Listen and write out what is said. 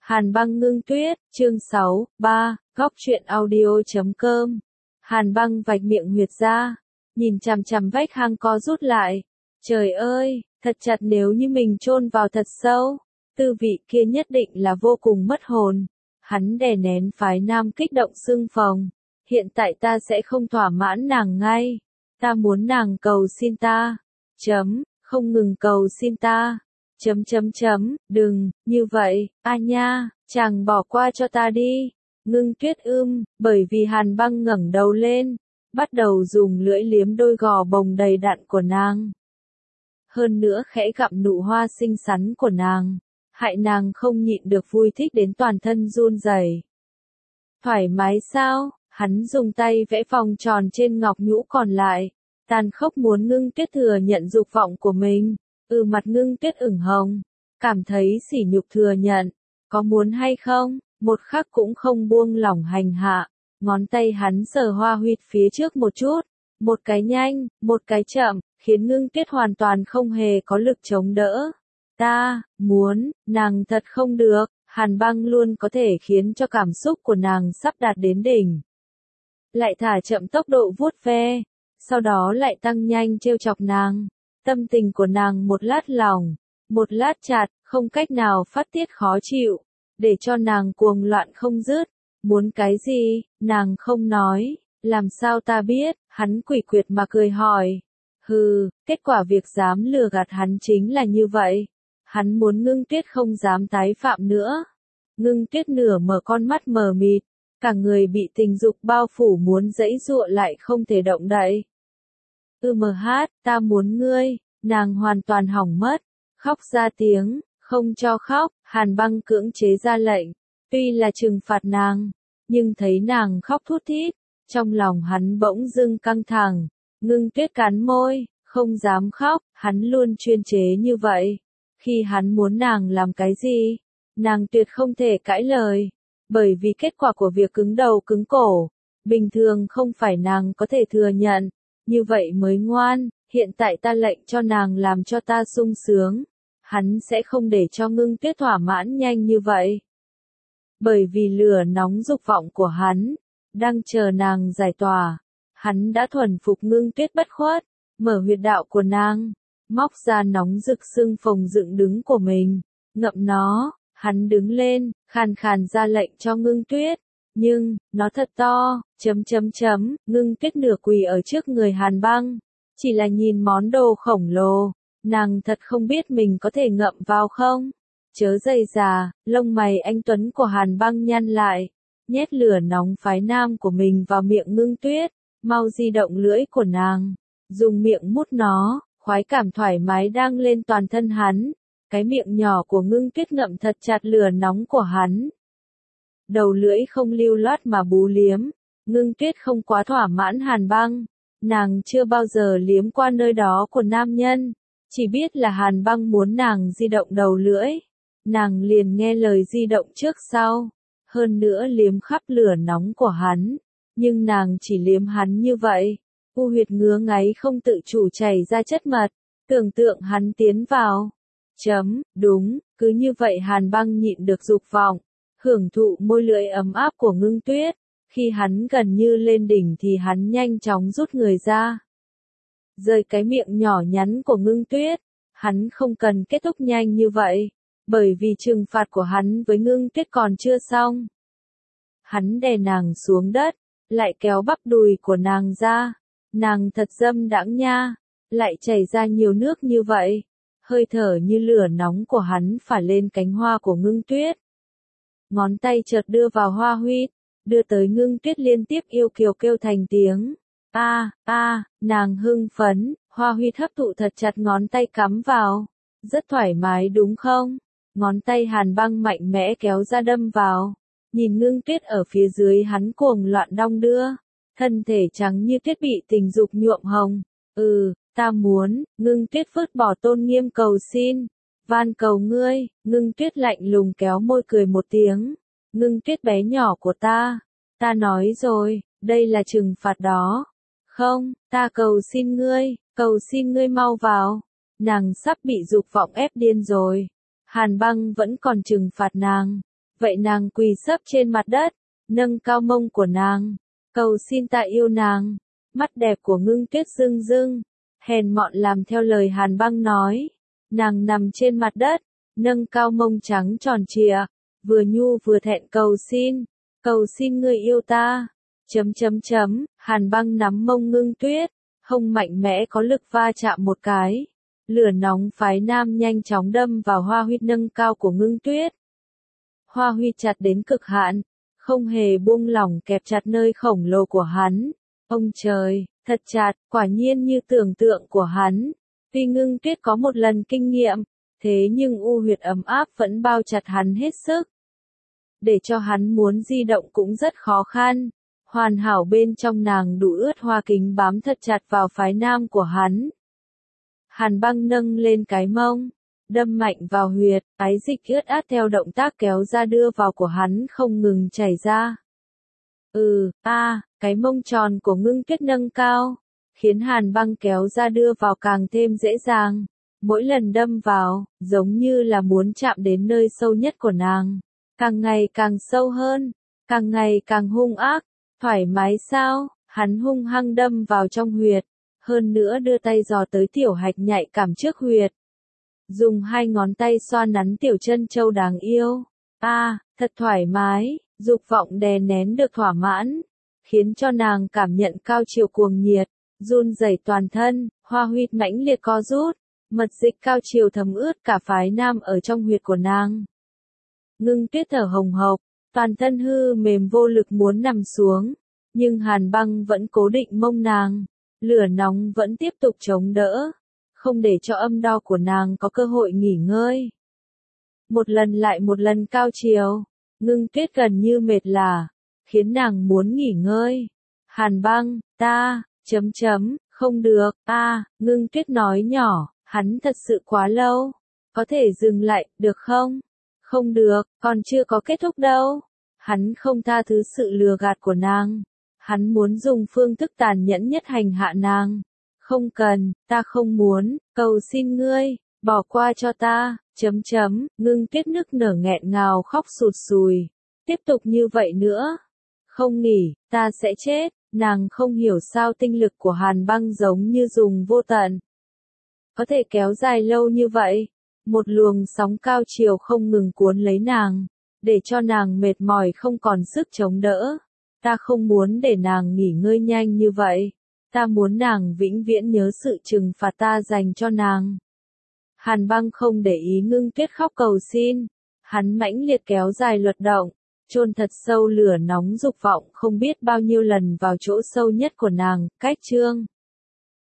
Hàn băng ngưng tuyết, chương 6, 3, góc truyện audio.com. Hàn băng vạch miệng huyệt ra, nhìn chằm chằm vách hang co rút lại. Trời ơi, thật chặt, nếu như mình chôn vào thật sâu, tư vị kia nhất định là vô cùng mất hồn. Hắn đè nén phái nam kích động xương phồng. Hiện tại ta sẽ không thỏa mãn nàng ngay. Ta muốn nàng cầu xin ta. Không ngừng cầu xin ta. Đừng, như vậy, a nha, chàng bỏ qua cho ta đi. Ngưng tuyết bởi vì Hàn băng ngẩng đầu lên, bắt đầu dùng lưỡi liếm đôi gò bồng đầy đặn của nàng. Hơn nữa khẽ gặm nụ hoa xinh xắn của nàng, hại nàng không nhịn được vui thích đến toàn thân run rẩy. Thoải mái sao? Hắn dùng tay vẽ vòng tròn trên ngọc nhũ còn lại, tàn khốc muốn Ngưng tuyết thừa nhận dục vọng của mình. Mặt Ngưng tuyết ửng hồng, cảm thấy sỉ nhục thừa nhận, có muốn hay không, một khắc cũng không buông lỏng hành hạ. Ngón tay hắn sờ hoa huyệt phía trước một chút, một cái nhanh, một cái chậm, khiến Ngưng tuyết hoàn toàn không hề có lực chống đỡ. Ta muốn, nàng thật không được. Hàn băng luôn có thể khiến cho cảm xúc của nàng sắp đạt đến đỉnh. Lại thả chậm tốc độ vuốt ve, sau đó lại tăng nhanh trêu chọc nàng. Tâm tình của nàng một lát lỏng, một lát chạt, không cách nào phát tiết khó chịu, để cho nàng cuồng loạn không dứt. Muốn cái gì, nàng không nói, làm sao ta biết, hắn quỷ quyệt mà cười hỏi. Kết quả việc dám lừa gạt hắn chính là như vậy. Hắn muốn Ngưng tuyết không dám tái phạm nữa. Ngưng tuyết nửa mở con mắt mờ mịt, cả người bị tình dục bao phủ muốn giãy giụa lại không thể động đậy. Ta muốn ngươi, nàng hoàn toàn hỏng mất, khóc ra tiếng, không cho khóc, Hàn băng cưỡng chế ra lệnh, tuy là trừng phạt nàng, nhưng thấy nàng khóc thút thít, trong lòng hắn bỗng dưng căng thẳng. Ngưng tuyết cắn môi, không dám khóc, hắn luôn chuyên chế như vậy. Khi hắn muốn nàng làm cái gì, nàng tuyệt không thể cãi lời, bởi vì kết quả của việc cứng đầu cứng cổ, bình thường không phải nàng có thể thừa nhận, như vậy mới ngoan. Hiện tại ta lệnh cho nàng làm cho ta sung sướng, hắn sẽ không để cho Ngưng tuyết thỏa mãn nhanh như vậy. Bởi vì lửa nóng dục vọng của hắn, đang chờ nàng giải tỏa, hắn đã thuần phục Ngưng tuyết bất khuất, mở huyệt đạo của nàng, móc ra nóng rực xương phồng dựng đứng của mình, ngậm nó. Hắn đứng lên, khàn khàn ra lệnh cho Ngưng tuyết, nhưng, nó thật to, Ngưng tuyết nửa quỳ ở trước người Hàn băng, chỉ là nhìn món đồ khổng lồ, nàng thật không biết mình có thể ngậm vào không. Chớ dây già, lông mày anh tuấn của Hàn băng nhăn lại, nhét lửa nóng phái nam của mình vào miệng Ngưng tuyết, mau di động lưỡi của nàng, dùng miệng mút nó, khoái cảm thoải mái đang lên toàn thân hắn. Cái miệng nhỏ của Ngưng tuyết ngậm thật chặt lửa nóng của hắn. Đầu lưỡi không lưu loát mà bú liếm. Ngưng tuyết không quá thỏa mãn Hàn băng. Nàng chưa bao giờ liếm qua nơi đó của nam nhân. Chỉ biết là Hàn băng muốn nàng di động đầu lưỡi. Nàng liền nghe lời di động trước sau. Hơn nữa liếm khắp lửa nóng của hắn. Nhưng nàng chỉ liếm hắn như vậy. U huyệt ngứa ngáy không tự chủ chảy ra chất mật. Tưởng tượng hắn tiến vào. Đúng, cứ như vậy Hàn băng nhịn được dục vọng, hưởng thụ môi lưỡi ấm áp của Ngưng tuyết. Khi hắn gần như lên đỉnh thì hắn nhanh chóng rút người ra, rời cái miệng nhỏ nhắn của Ngưng tuyết. Hắn không cần kết thúc nhanh như vậy, bởi vì trừng phạt của hắn với Ngưng tuyết còn chưa xong. Hắn đè nàng xuống đất, lại kéo bắp đùi của nàng ra. Nàng thật dâm đãng nha, lại chảy ra nhiều nước như vậy. Hơi thở như lửa nóng của hắn phả lên cánh hoa của Ngưng tuyết. Ngón tay chợt đưa vào hoa huyệt, đưa tới Ngưng tuyết liên tiếp yêu kiều kêu thành tiếng. Nàng hưng phấn, hoa huyệt hấp thụ thật chặt ngón tay cắm vào. Rất thoải mái đúng không? Ngón tay Hàn băng mạnh mẽ kéo ra đâm vào. Nhìn Ngưng tuyết ở phía dưới hắn cuồng loạn đong đưa. Thân thể trắng như tuyết bị tình dục nhuộm hồng. Ta muốn, Ngưng tuyết vứt bỏ tôn nghiêm cầu xin. Van cầu ngươi. Ngưng tuyết lạnh lùng kéo môi cười một tiếng. Ngưng tuyết bé nhỏ của ta. Ta nói rồi, đây là trừng phạt đó. Không, ta cầu xin ngươi mau vào. Nàng sắp bị dục vọng ép điên rồi. Hàn băng vẫn còn trừng phạt nàng. Vậy nàng quỳ sấp trên mặt đất, nâng cao mông của nàng, cầu xin ta yêu nàng. Mắt đẹp của Ngưng Tuyết rưng rưng, hèn mọn làm theo lời Hàn Băng nói. Nàng nằm trên mặt đất, nâng cao mông trắng tròn trịa, vừa nhu vừa thẹn cầu xin ngươi yêu ta. Hàn Băng nắm mông Ngưng Tuyết, hông mạnh mẽ có lực va chạm một cái. Lửa nóng phái nam nhanh chóng đâm vào hoa huyệt nâng cao của Ngưng Tuyết. Hoa huyệt chặt đến cực hạn, không hề buông lỏng kẹp chặt nơi khổng lồ của hắn. Ông trời, thật chặt, quả nhiên như tưởng tượng của hắn. Tuy Ngưng Tuyết có một lần kinh nghiệm, thế nhưng u huyệt ấm áp vẫn bao chặt hắn hết sức. Để cho hắn muốn di động cũng rất khó khăn. Hoàn hảo bên trong nàng đủ ướt hoa kính bám thật chặt vào phái nam của hắn. Hàn Băng nâng lên cái mông, đâm mạnh vào huyệt, ái dịch ướt át theo động tác kéo ra đưa vào của hắn không ngừng chảy ra. Cái mông tròn của Ngưng Tuyết nâng cao, khiến Hàn Băng kéo ra đưa vào càng thêm dễ dàng. Mỗi lần đâm vào, giống như là muốn chạm đến nơi sâu nhất của nàng. Càng ngày càng sâu hơn, càng ngày càng hung ác. Thoải mái sao? Hắn hung hăng đâm vào trong huyệt. Hơn nữa đưa tay dò tới tiểu hạch nhạy cảm trước huyệt. Dùng hai ngón tay xoa nắn tiểu chân châu đáng yêu. Thật thoải mái, dục vọng đè nén được thỏa mãn. Khiến cho nàng cảm nhận cao chiều cuồng nhiệt, run rẩy toàn thân, hoa huyệt mãnh liệt co rút. Mật dịch cao chiều thấm ướt cả phái nam ở trong huyệt của nàng. Ngưng Tuyết thở hồng hộc, toàn thân hư mềm vô lực muốn nằm xuống. Nhưng Hàn Băng vẫn cố định mông nàng. Lửa nóng vẫn tiếp tục chống đỡ, không để cho âm đo của nàng có cơ hội nghỉ ngơi. Một lần lại một lần cao chiều, Ngưng Tuyết gần như mệt lả, khiến nàng muốn nghỉ ngơi. Hàn Băng, không được, Ngưng Tuyết nói nhỏ, hắn thật sự quá lâu. Có thể dừng lại, được không? Không được, còn chưa có kết thúc đâu. Hắn không tha thứ sự lừa gạt của nàng. Hắn muốn dùng phương thức tàn nhẫn nhất hành hạ nàng. Không cần, ta không muốn, cầu xin ngươi, bỏ qua cho ta, Ngưng Tuyết nức nở nghẹn ngào khóc sụt sùi. Tiếp tục như vậy nữa. Không nghỉ, ta sẽ chết. Nàng không hiểu sao tinh lực của Hàn Băng giống như dùng vô tận. Có thể kéo dài lâu như vậy. Một luồng sóng cao chiều không ngừng cuốn lấy nàng. Để cho nàng mệt mỏi không còn sức chống đỡ. Ta không muốn để nàng nghỉ ngơi nhanh như vậy. Ta muốn nàng vĩnh viễn nhớ sự trừng phạt ta dành cho nàng. Hàn Băng không để ý Ngưng Tuyết khóc cầu xin. Hắn mãnh liệt kéo dài luật động, chôn thật sâu lửa nóng dục vọng không biết bao nhiêu lần vào chỗ sâu nhất của nàng. Cách chương